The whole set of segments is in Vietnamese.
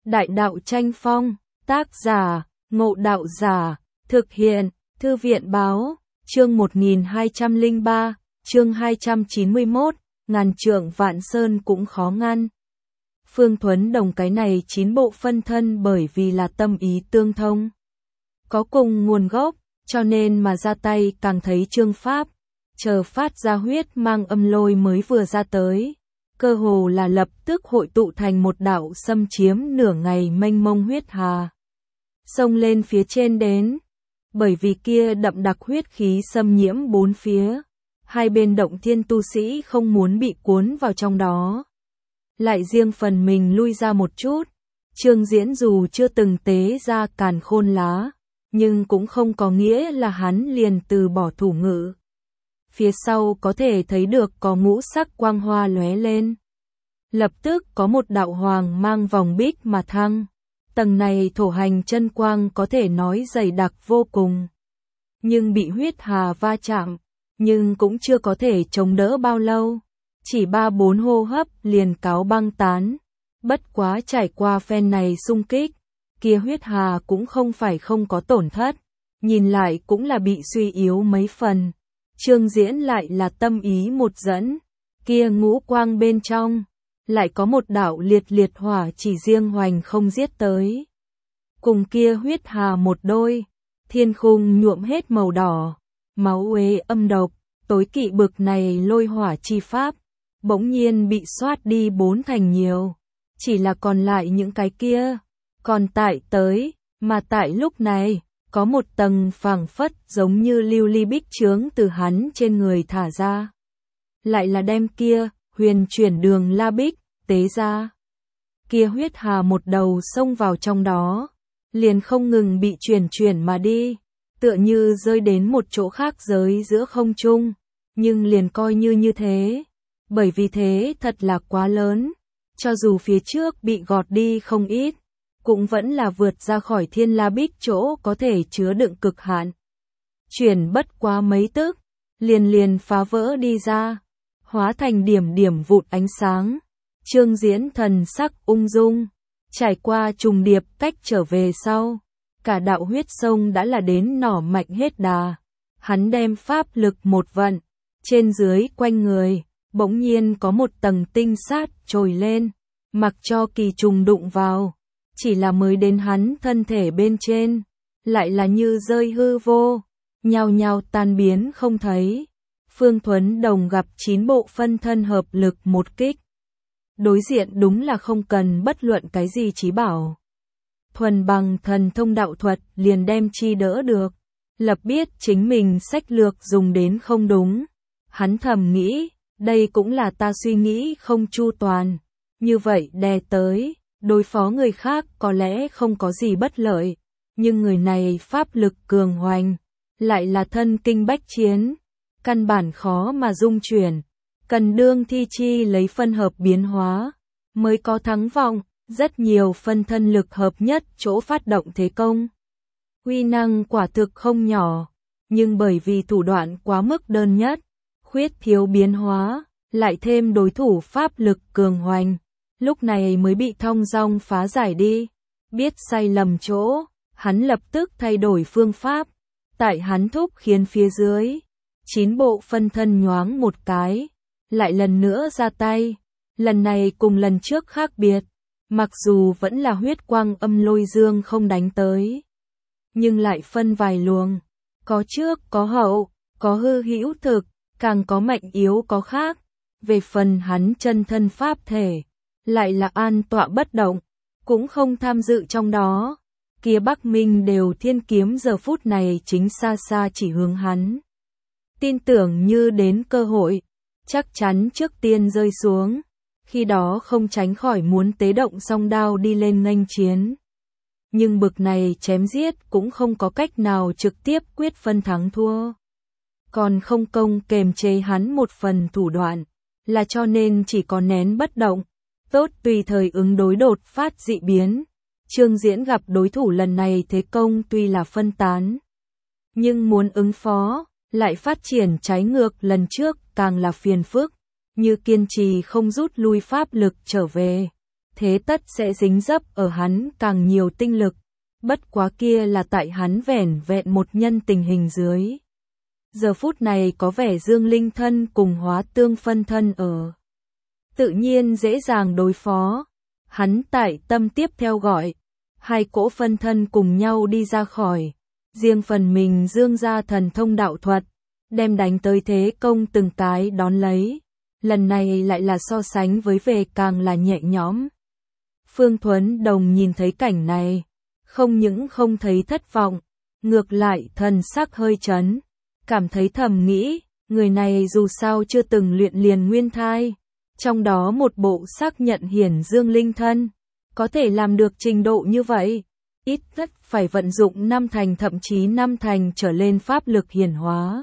Đại đạo tranh phong, tác giả, Ngộ Đạo Giả, thực hiện, Thư viện báo, chương 1203, chương 291, ngàn trượng vạn sơn cũng khó ngăn. Phương Thuấn Đồng cái này 9 bộ phân thân bởi vì là tâm ý tương thông, có cùng nguồn gốc, cho nên mà ra tay càng thấy chương pháp, chờ phát ra huyết mang âm lôi mới vừa ra tới. Cơ hồ là lập tức hội tụ thành một đạo xâm chiếm nửa ngày mênh mông huyết hà. Xông lên phía trên đến, bởi vì kia đậm đặc huyết khí xâm nhiễm bốn phía. Hai bên động thiên tu sĩ không muốn bị cuốn vào trong đó. Lại riêng phần mình lui ra một chút. Trương Diễn dù chưa từng tế ra càn khôn lá, nhưng cũng không có nghĩa là hắn liền từ bỏ thủ ngữ. Phía sau có thể thấy được có ngũ sắc quang hoa lóe lên. Lập tức có một đạo hoàng mang vòng bích mà thăng. Tầng này thổ hành chân quang có thể nói dày đặc vô cùng. Nhưng bị huyết hà va chạm, nhưng cũng chưa có thể chống đỡ bao lâu. Chỉ 3-4 hô hấp liền cáo băng tán. Bất quá trải qua phen này xung kích, kia huyết hà cũng không phải không có tổn thất. Nhìn lại cũng là bị suy yếu mấy phần. Trương Diễn lại là tâm ý một dẫn, kia ngũ quang bên trong, lại có một đạo liệt liệt hỏa chỉ riêng hoành không giết tới. Cùng kia huyết hà một đôi, thiên khung nhuộm hết màu đỏ, máu uế âm độc, tối kỵ bực này lôi hỏa chi pháp, bỗng nhiên bị xoát đi 4 thành nhiều, chỉ là còn lại những cái kia, còn tại tới, mà tại lúc này. Có một tầng phảng phất giống như lưu ly bích chướng từ hắn trên người thả ra. Lại là đem kia, huyền chuyển đường la bích, tế ra. Kia huyết hà một đầu xông vào trong đó, liền không ngừng bị chuyển mà đi, tựa như rơi đến một chỗ khác giới giữa không trung, nhưng liền coi như thế. Bởi vì thế thật là quá lớn, cho dù phía trước bị gọt đi không ít. Cũng vẫn là vượt ra khỏi thiên la bích chỗ có thể chứa đựng cực hạn. Chuyển bất quá mấy tức, liền phá vỡ đi ra, hóa thành điểm vụn ánh sáng. Trương Diễn thần sắc ung dung, trải qua trùng điệp cách trở về sau, cả đạo huyết sông đã là đến nỏ mạnh hết đà. Hắn đem pháp lực một vận, trên dưới quanh người, bỗng nhiên có một tầng tinh sát trồi lên, mặc cho kỳ trùng đụng vào. Chỉ là mới đến hắn thân thể bên trên, lại là như rơi hư vô, nhao nhao tan biến không thấy. Phương Thuấn Đồng gặp 9 bộ phân thân hợp lực một kích. Đối diện đúng là không cần bất luận cái gì chí bảo. Thuần bằng thần thông đạo thuật liền đem chi đỡ được. Lập biết chính mình sách lược dùng đến không đúng. Hắn thầm nghĩ, đây cũng là ta suy nghĩ không chu toàn. Như vậy đè tới. Đối phó người khác có lẽ không có gì bất lợi, nhưng người này pháp lực cường hoành, lại là thân kinh bách chiến, căn bản khó mà dung chuyển, cần đương thi chi lấy phân hợp biến hóa, mới có thắng vọng, rất nhiều phân thân lực hợp nhất chỗ phát động thế công. Uy năng quả thực không nhỏ, nhưng bởi vì thủ đoạn quá mức đơn nhất, khuyết thiếu biến hóa, lại thêm đối thủ pháp lực cường hoành. Lúc này mới bị thong dong phá giải đi. Biết sai lầm chỗ, hắn lập tức thay đổi phương pháp. Tại hắn thúc khiến phía dưới, 9 bộ phân thân nhoáng một cái, lại lần nữa ra tay. Lần này cùng lần trước khác biệt, mặc dù vẫn là huyết quang âm lôi dương không đánh tới, nhưng lại phân vài luồng, có trước có hậu, có hư hữu thực, càng có mạnh yếu có khác. Về phần hắn chân thân pháp thể, lại là an tọa bất động, cũng không tham dự trong đó. Kia Bắc Minh đều thiên kiếm giờ phút này chính xa xa chỉ hướng hắn. Tin tưởng như đến cơ hội, chắc chắn trước tiên rơi xuống, khi đó không tránh khỏi muốn tế động song đao đi lên nghênh chiến. Nhưng bực này chém giết cũng không có cách nào trực tiếp quyết phân thắng thua. Còn không công kềm chế hắn một phần thủ đoạn, là cho nên chỉ có nén bất động. Tốt tùy thời ứng đối đột phát dị biến. Trương Diễn gặp đối thủ lần này thế công tuy là phân tán, nhưng muốn ứng phó, lại phát triển trái ngược lần trước càng là phiền phức, như kiên trì không rút lui pháp lực trở về. thế tất sẽ dính dấp ở hắn càng nhiều tinh lực, bất quá kia là tại hắn vẻn vẹn một nhân tình hình dưới. Giờ phút này có vẻ Dương Linh thân cùng Hóa Tương phân thân ở. Tự nhiên dễ dàng đối phó. Hắn tại tâm tiếp theo gọi. Hai cỗ phân thân cùng nhau đi ra khỏi. Riêng phần mình dương ra thần thông đạo thuật. Đem đánh tới thế công từng cái đón lấy. Lần này lại là so sánh với về càng là nhẹ nhõm. Phương Thuấn Đồng nhìn thấy cảnh này. Không những không thấy thất vọng. Ngược lại thần sắc hơi chấn. Cảm thấy thầm nghĩ, người này dù sao chưa từng luyện liền nguyên thai. Trong đó một bộ xác nhận hiển dương linh thân. Có thể làm được trình độ như vậy. Ít nhất phải vận dụng 5 thành thậm chí 5 thành trở lên pháp lực hiển hóa.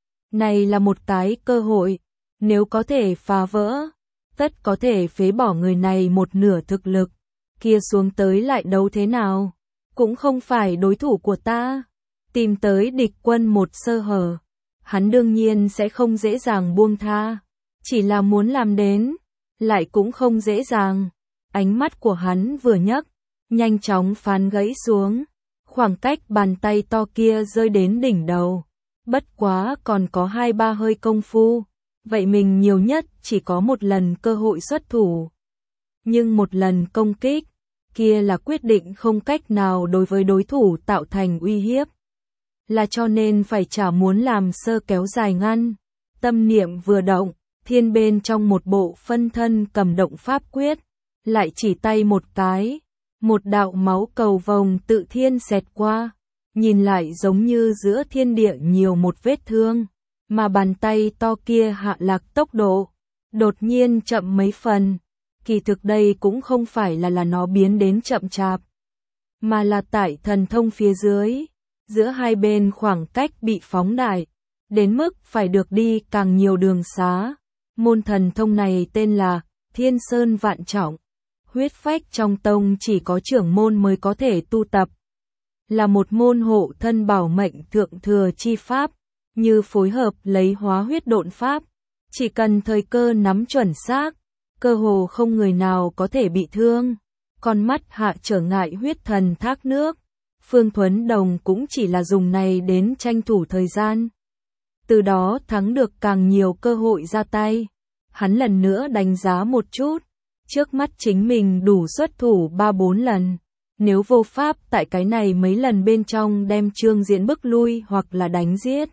Này là một cái cơ hội. Nếu có thể phá vỡ, tất có thể phế bỏ người này một nửa thực lực. Kia xuống tới lại đấu thế nào? Cũng không phải đối thủ của ta. Tìm tới địch quân một sơ hở, hắn đương nhiên sẽ không dễ dàng buông tha, chỉ là muốn làm đến, lại cũng không dễ dàng. Ánh mắt của hắn vừa nhấc, nhanh chóng phán gãy xuống, khoảng cách bàn tay to kia rơi đến đỉnh đầu. Bất quá còn có 2-3 hơi công phu, vậy mình nhiều nhất chỉ có một lần cơ hội xuất thủ. Nhưng một lần công kích, kia là quyết định không cách nào đối với đối thủ tạo thành uy hiếp. Là cho nên phải chả muốn làm sơ kéo dài ngăn. Tâm niệm vừa động, thiên bên trong một bộ phân thân cầm động pháp quyết, lại chỉ tay một cái, một đạo máu cầu vồng tự thiên xẹt qua, nhìn lại giống như giữa thiên địa nhiều một vết thương, mà bàn tay to kia hạ lạc tốc độ, đột nhiên chậm mấy phần. Kỳ thực đây cũng không phải là nó biến đến chậm chạp, mà là tại thần thông phía dưới. Giữa hai bên khoảng cách bị phóng đại, đến mức phải được đi càng nhiều đường xá. Môn thần thông này tên là Thiên Sơn Vạn Trọng. Huyết phách trong tông chỉ có trưởng môn mới có thể tu tập. Là một môn hộ thân bảo mệnh thượng thừa chi pháp, như phối hợp lấy hóa huyết độn pháp. Chỉ cần thời cơ nắm chuẩn xác, cơ hồ không người nào có thể bị thương. Con mắt hạ trở ngại huyết thần thác nước. Phương Thuấn Đồng cũng chỉ là dùng này đến tranh thủ thời gian. Từ đó thắng được càng nhiều cơ hội ra tay. Hắn lần nữa đánh giá một chút. Trước mắt chính mình đủ xuất thủ 3-4 lần. Nếu vô pháp tại cái này mấy lần bên trong đem Trương Diễn bức lui hoặc là đánh giết.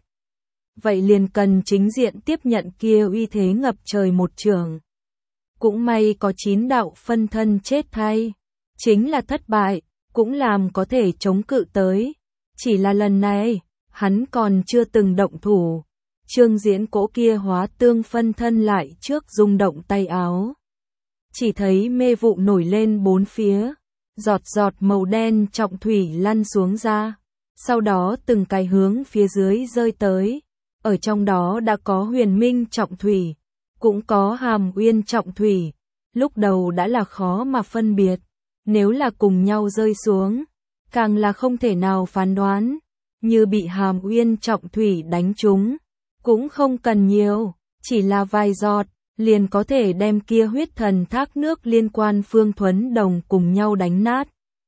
Vậy liền cần chính diện tiếp nhận kia uy thế ngập trời một trường. Cũng may có 9 đạo phân thân chết thay. Chính là thất bại. Cũng làm có thể chống cự tới. Chỉ là lần này, hắn còn chưa từng động thủ. Trương Diễn cỗ kia Hóa Tương phân thân lại trước rung động tay áo. Chỉ thấy mê vụ nổi lên bốn phía. Giọt giọt màu đen trọng thủy lăn xuống ra. Sau đó từng cái hướng phía dưới rơi tới. Ở trong đó đã có Huyền Minh trọng thủy. Cũng có Hàm Uyên trọng thủy. Lúc đầu đã là khó mà phân biệt. Nếu là cùng nhau rơi xuống, càng là không thể nào phán đoán. Như bị Hàm Uyên trọng thủy đánh trúng, cũng không cần nhiều, chỉ là vài giọt, liền có thể đem kia huyết thần thác nước liên quan Phương Thuấn Đồng cùng nhau đánh nát.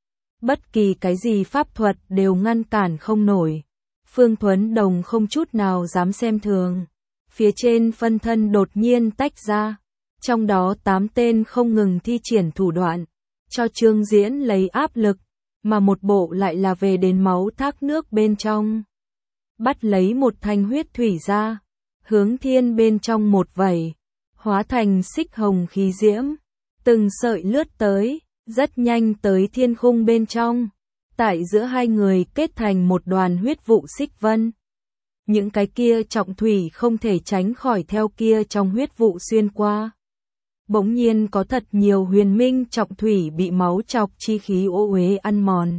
Bất kỳ cái gì pháp thuật đều ngăn cản không nổi. Phương Thuấn Đồng không chút nào dám xem thường. Phía trên phân thân đột nhiên tách ra, trong đó 8 tên không ngừng thi triển thủ đoạn. Cho Trương Diễn lấy áp lực, mà một bộ lại là về đến máu thác nước bên trong. Bắt lấy một thanh huyết thủy ra, hướng thiên bên trong một vẩy, hóa thành xích hồng khí diễm, từng sợi lướt tới, rất nhanh tới thiên khung bên trong. Tại giữa hai người kết thành một đoàn huyết vụ xích vân. Những cái kia trọng thủy không thể tránh khỏi theo kia trong huyết vụ xuyên qua. Bỗng nhiên có thật nhiều huyền minh trọng thủy bị máu chọc chi khí ô uế ăn mòn.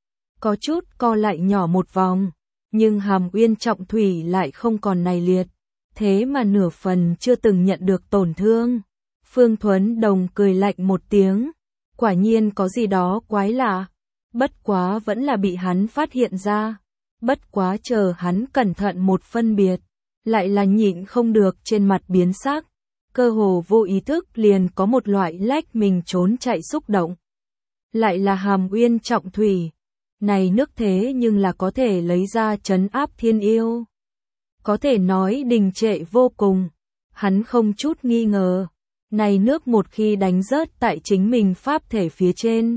Có chút co lại nhỏ một vòng, nhưng Hàm Uyên trọng thủy lại không còn này liệt. Thế mà nửa phần chưa từng nhận được tổn thương. Phương Thuấn Đồng cười lạnh một tiếng. Quả nhiên có gì đó quái lạ. Bất quá vẫn là bị hắn phát hiện ra. Bất quá chờ hắn cẩn thận một phân biệt. Lại là nhịn không được trên mặt biến sắc. cơ hồ vô ý thức liền có một loại lách mình trốn chạy xúc động. Lại là Hàm Uyên Trọng Thủy, này nước thế nhưng là có thể lấy ra trấn áp thiên yêu. Có thể nói đình trệ vô cùng, hắn không chút nghi ngờ, này nước một khi đánh rớt tại chính mình pháp thể phía trên,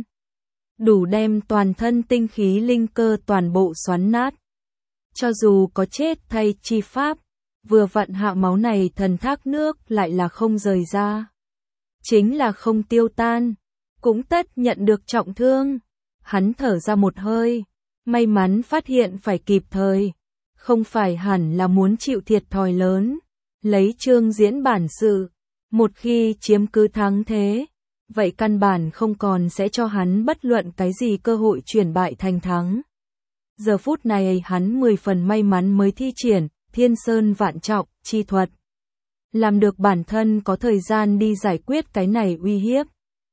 đủ đem toàn thân tinh khí linh cơ toàn bộ xoắn nát. Cho dù có chết thay chi pháp, vừa vặn hạ máu này thần thác nước lại là không rời ra. Chính là không tiêu tan, cũng tất nhận được trọng thương. Hắn thở ra một hơi, may mắn phát hiện phải kịp thời, không phải hẳn là muốn chịu thiệt thòi lớn. Lấy Trương Diễn bản sự, một khi chiếm cứ thắng thế, vậy căn bản không còn sẽ cho hắn bất luận cái gì cơ hội chuyển bại thành thắng. Giờ phút này hắn 10 phần may mắn mới thi triển Thiên Sơn Vạn Trọng chi thuật, làm được bản thân có thời gian đi giải quyết cái này uy hiếp.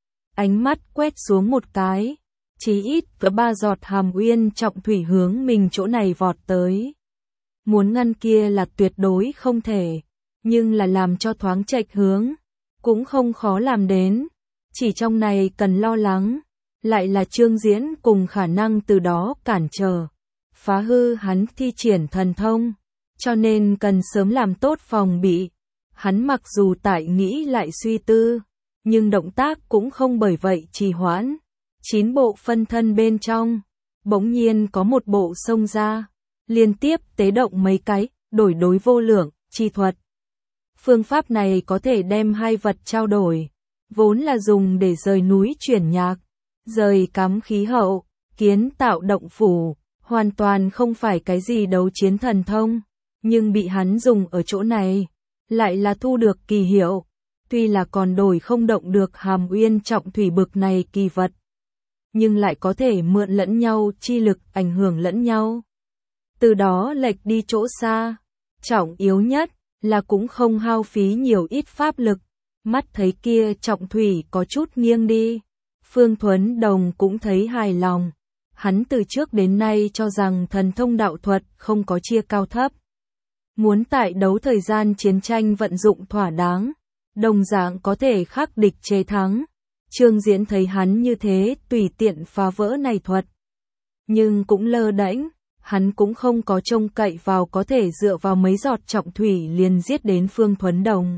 Ánh mắt quét xuống một cái, chí ít có 3 giọt Hàm Uyên Trọng Thủy hướng mình chỗ này vọt tới. Muốn ngăn kia là tuyệt đối không thể, nhưng là làm cho thoáng chệch hướng, cũng không khó làm đến. Chỉ trong này cần lo lắng, lại là Trương Diễn cùng khả năng từ đó cản trở, phá hư hắn thi triển thần thông, cho nên cần sớm làm tốt phòng bị. Hắn mặc dù tại nghĩ lại suy tư, nhưng động tác cũng không bởi vậy trì hoãn. 9 bộ phân thân bên trong, bỗng nhiên có một bộ xông ra, liên tiếp tế động mấy cái, đổi đối vô lượng, chi thuật. Phương pháp này có thể đem hai vật trao đổi, vốn là dùng để rời núi chuyển nhạc, rời cắm khí hậu, kiến tạo động phủ, hoàn toàn không phải cái gì đấu chiến thần thông, nhưng bị hắn dùng ở chỗ này, lại là thu được kỳ hiệu, tuy là còn đổi không động được Hàm Uyên Trọng Thủy bực này kỳ vật, nhưng lại có thể mượn lẫn nhau chi lực ảnh hưởng lẫn nhau. Từ đó lệch đi chỗ xa, trọng yếu nhất là cũng không hao phí nhiều ít pháp lực. Mắt thấy kia Trọng Thủy có chút nghiêng đi, Phương Thuấn Đồng cũng thấy hài lòng. Hắn từ trước đến nay cho rằng thần thông đạo thuật không có chia cao thấp. Muốn tại đấu thời gian chiến tranh vận dụng thỏa đáng, đồng dạng có thể khắc địch chế thắng. Trương Diễn thấy hắn như thế tùy tiện phá vỡ này thuật, nhưng cũng lơ đễnh, hắn cũng không có trông cậy vào có thể dựa vào mấy giọt Trọng Thủy liền giết đến Phương Thuấn Đồng.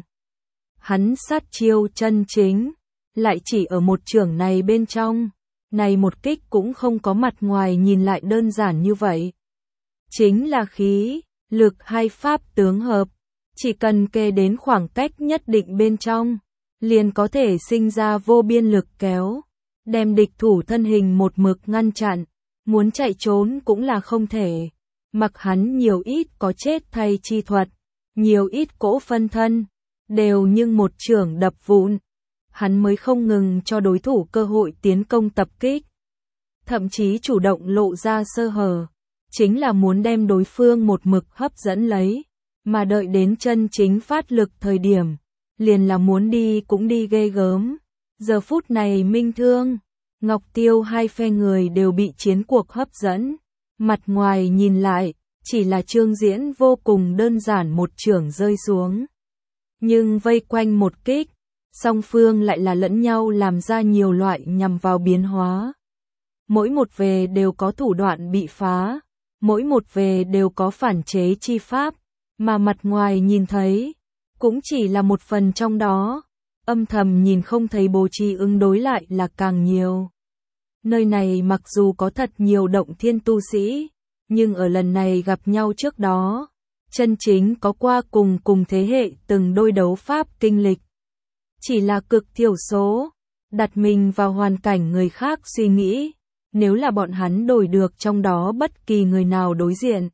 Hắn sát chiêu chân chính, lại chỉ ở một chưởng này bên trong, này một kích cũng không có mặt ngoài nhìn lại đơn giản như vậy. Chính là khí, lực hai pháp tướng hợp, chỉ cần kề đến khoảng cách nhất định bên trong, liền có thể sinh ra vô biên lực kéo, đem địch thủ thân hình một mực ngăn chặn, muốn chạy trốn cũng là không thể. Mặc hắn nhiều ít có chết thay chi thuật, nhiều ít cỗ phân thân, đều nhưng một chưởng đập vụn, hắn mới không ngừng cho đối thủ cơ hội tiến công tập kích. Thậm chí chủ động lộ ra sơ hở, chính là muốn đem đối phương một mực hấp dẫn lấy, mà đợi đến chân chính phát lực thời điểm, liền là muốn đi cũng đi ghê gớm. Giờ phút này Minh Thương, Ngọc Tiêu hai phe người đều bị chiến cuộc hấp dẫn, mặt ngoài nhìn lại, chỉ là Trương Diễn vô cùng đơn giản một chưởng rơi xuống. Nhưng vây quanh một kích, song phương lại là lẫn nhau làm ra nhiều loại nhằm vào biến hóa. Mỗi một về đều có thủ đoạn bị phá, mỗi một về đều có phản chế chi pháp, mà mặt ngoài nhìn thấy, cũng chỉ là một phần trong đó, âm thầm nhìn không thấy bố trí ứng đối lại là càng nhiều. Nơi này mặc dù có thật nhiều động thiên tu sĩ, nhưng ở lần này gặp nhau trước đó, chân chính có qua cùng thế hệ từng đôi đấu pháp kinh lịch. Chỉ là cực thiểu số, đặt mình vào hoàn cảnh người khác suy nghĩ, nếu là bọn hắn đổi được trong đó bất kỳ người nào đối diện,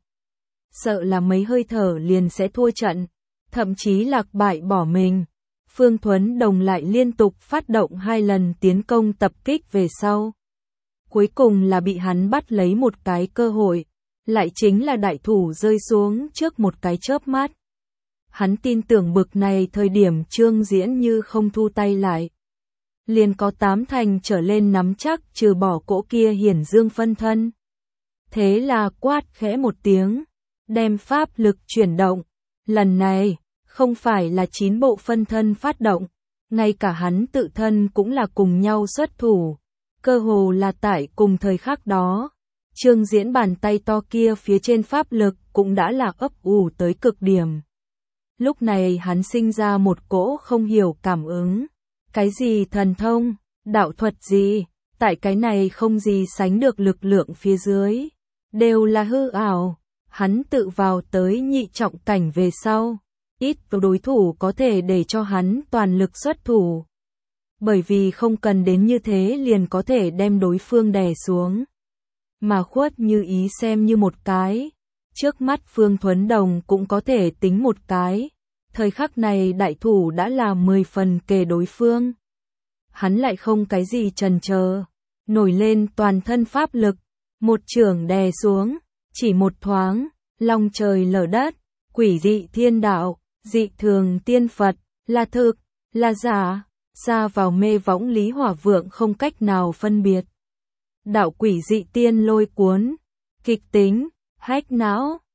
sợ là mấy hơi thở liền sẽ thua trận, thậm chí lạc bại bỏ mình. Phương Thuấn Đồng lại liên tục phát động 2 lần tiến công tập kích về sau. Cuối cùng là bị hắn bắt lấy một cái cơ hội, lại chính là đại thủ rơi xuống trước một cái chớp mắt. Hắn tin tưởng bực này thời điểm Trương Diễn như không thu tay lại, liền có 8 thành trở lên nắm chắc trừ bỏ cỗ kia hiển dương phân thân. Thế là quát khẽ một tiếng, đem pháp lực chuyển động, lần này không phải là 9 bộ phân thân phát động, ngay cả hắn tự thân cũng là cùng nhau xuất thủ, cơ hồ là tại cùng thời khắc đó. Trương Diễn bàn tay to kia phía trên pháp lực cũng đã là ấp ủ tới cực điểm. Lúc này hắn sinh ra một cỗ không hiểu cảm ứng. Cái gì thần thông, đạo thuật gì, tại cái này không gì sánh được lực lượng phía dưới. Đều là hư ảo, hắn tự vào tới nhị trọng cảnh về sau. Ít đối thủ có thể để cho hắn toàn lực xuất thủ. Bởi vì không cần đến như thế liền có thể đem đối phương đè xuống. Mà Khuất Như Ý xem như một cái. Trước mắt Phương Thuấn Đồng cũng có thể tính một cái. Thời khắc này đại thủ đã là 10 phần kề đối phương. Hắn lại không cái gì chần chờ, nổi lên toàn thân pháp lực, một chưởng đè xuống, chỉ một thoáng, long trời lở đất, quỷ dị thiên đạo, dị thường tiên Phật, là thực, là giả, xa vào mê võng Lý Hỏa Vượng không cách nào phân biệt. Đạo quỷ dị tiên lôi cuốn, kịch tính, hách não,